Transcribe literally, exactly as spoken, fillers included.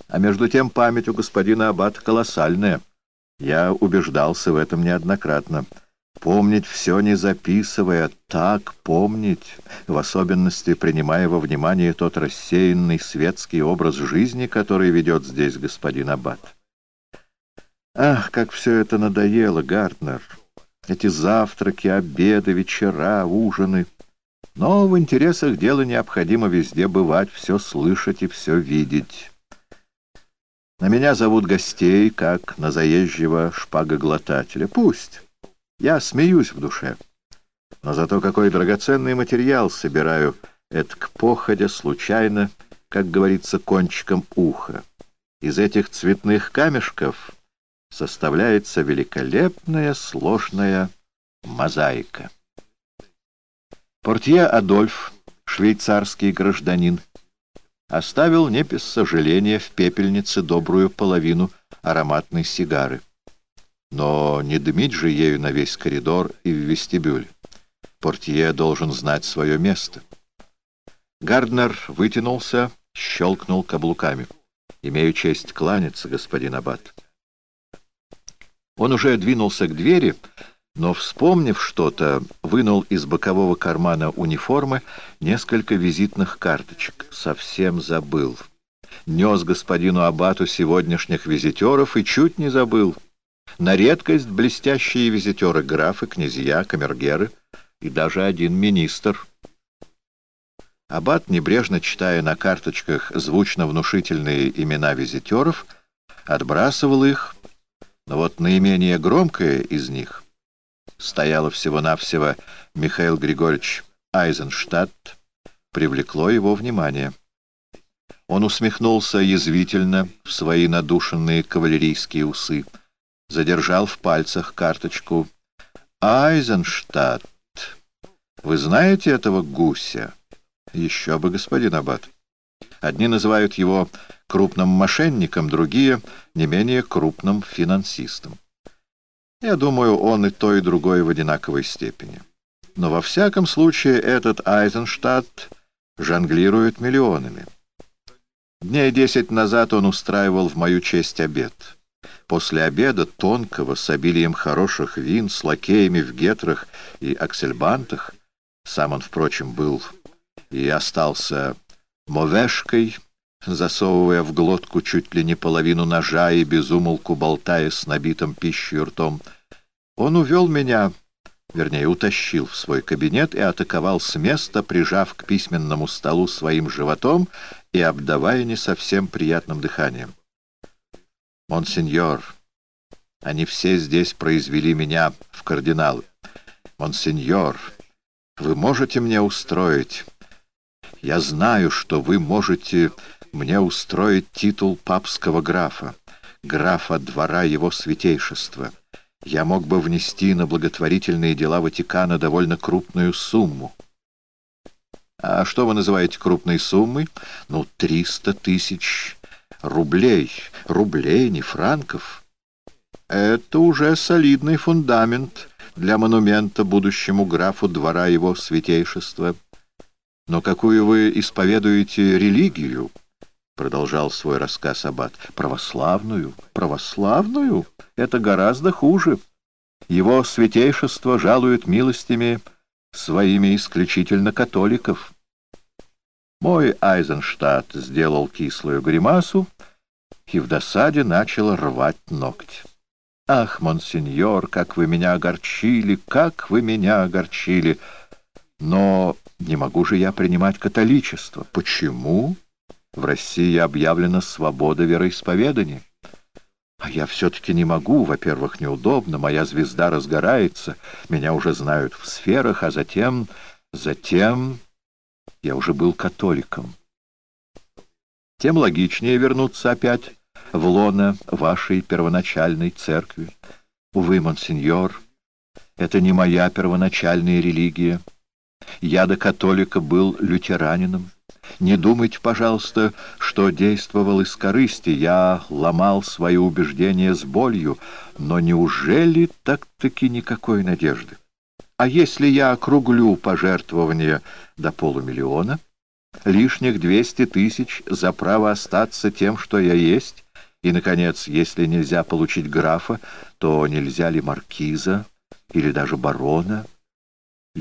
А между тем память у господина аббата колоссальная. Я убеждался в этом неоднократно. Помнить все, не записывая, так помнить, в особенности принимая во внимание тот рассеянный светский образ жизни, который ведет здесь господин аббат. Ах, как все это надоело, Гартнер! Эти завтраки, обеды, вечера, ужины. Но в интересах дела необходимо везде бывать, все слышать и все видеть. На меня зовут гостей, как на заезжего шпагоглотателя. Пусть. Я смеюсь в душе. Но зато какой драгоценный материал собираю, этак походя, случайно, как говорится, кончиком уха. Из этих цветных камешков составляется великолепная сложная мозаика. Портье Адольф, швейцарский гражданин, оставил не без сожаления в пепельнице добрую половину ароматной сигары. Но не дымить же ею на весь коридор и в вестибюль. Портье должен знать свое место. Гарднер вытянулся, щелкнул каблуками. «Имею честь кланяться, господин аббат». Он уже двинулся к двери, но, вспомнив что-то, вынул из бокового кармана униформы несколько визитных карточек. Совсем забыл. Нес господину аббату сегодняшних визитеров и чуть не забыл. На редкость блестящие визитеры: графы, князья, камергеры и даже один министр. Аббат, небрежно читая на карточках звучно-внушительные имена визитеров, отбрасывал их, но вот наименее громкое из них стояло всего-навсего Михаил Григорьевич Айзенштадт, привлекло его внимание. Он усмехнулся язвительно в свои надушенные кавалерийские усы, задержал в пальцах карточку. «Айзенштадт, вы знаете этого гуся?» «Еще бы, господин аббат. Одни называют его крупным мошенником, другие — не менее крупным финансистом. Я думаю, он и то, и другое в одинаковой степени. Но во всяком случае этот Айзенштадт жонглирует миллионами. Дней десять назад он устраивал в мою честь обед. После обеда, тонкого, с обилием хороших вин, с лакеями в гетрах и аксельбантах, сам он, впрочем, был и остался мовешкой, засовывая в глотку чуть ли не половину ножа и безумолку болтая с набитым пищей ртом, он увел меня, вернее, утащил в свой кабинет и атаковал с места, прижав к письменному столу своим животом и обдавая не совсем приятным дыханием. «Монсеньор, они все здесь произвели меня в кардиналы. Монсеньор, вы можете мне устроить... Я знаю, что вы можете мне устроить титул папского графа, графа двора его святейшества. Я мог бы внести на благотворительные дела Ватикана довольно крупную сумму». «А что вы называете крупной суммой?» «Ну, триста тысяч рублей. Рублей, не франков. Это уже солидный фундамент для монумента будущему графу двора его святейшества». «Но какую вы исповедуете религию?» — продолжал свой рассказ аббат. «Православную? Православную? Это гораздо хуже. Его святейшество жалует милостями своими исключительно католиков». Мой Айзенштадт сделал кислую гримасу и в досаде начал рвать ногти. «Ах, монсеньор, как вы меня огорчили, как вы меня огорчили! Но не могу же я принимать католичество. Почему? В России объявлена свобода вероисповедания. А я все-таки не могу. Во-первых, неудобно, моя звезда разгорается, меня уже знают в сферах, а затем... Затем я уже был католиком. Тем логичнее вернуться опять в лоно вашей первоначальной церкви. Увы, монсеньор, это не моя первоначальная религия. Я до католика был лютеранином. Не думайте, пожалуйста, что действовал из корысти. Я ломал свои убеждения с болью. Но неужели так-таки никакой надежды? А если я округлю пожертвования до полумиллиона? лишних двести тысяч за право остаться тем, что я есть, и, наконец, если нельзя получить графа, то нельзя ли маркиза или даже барона?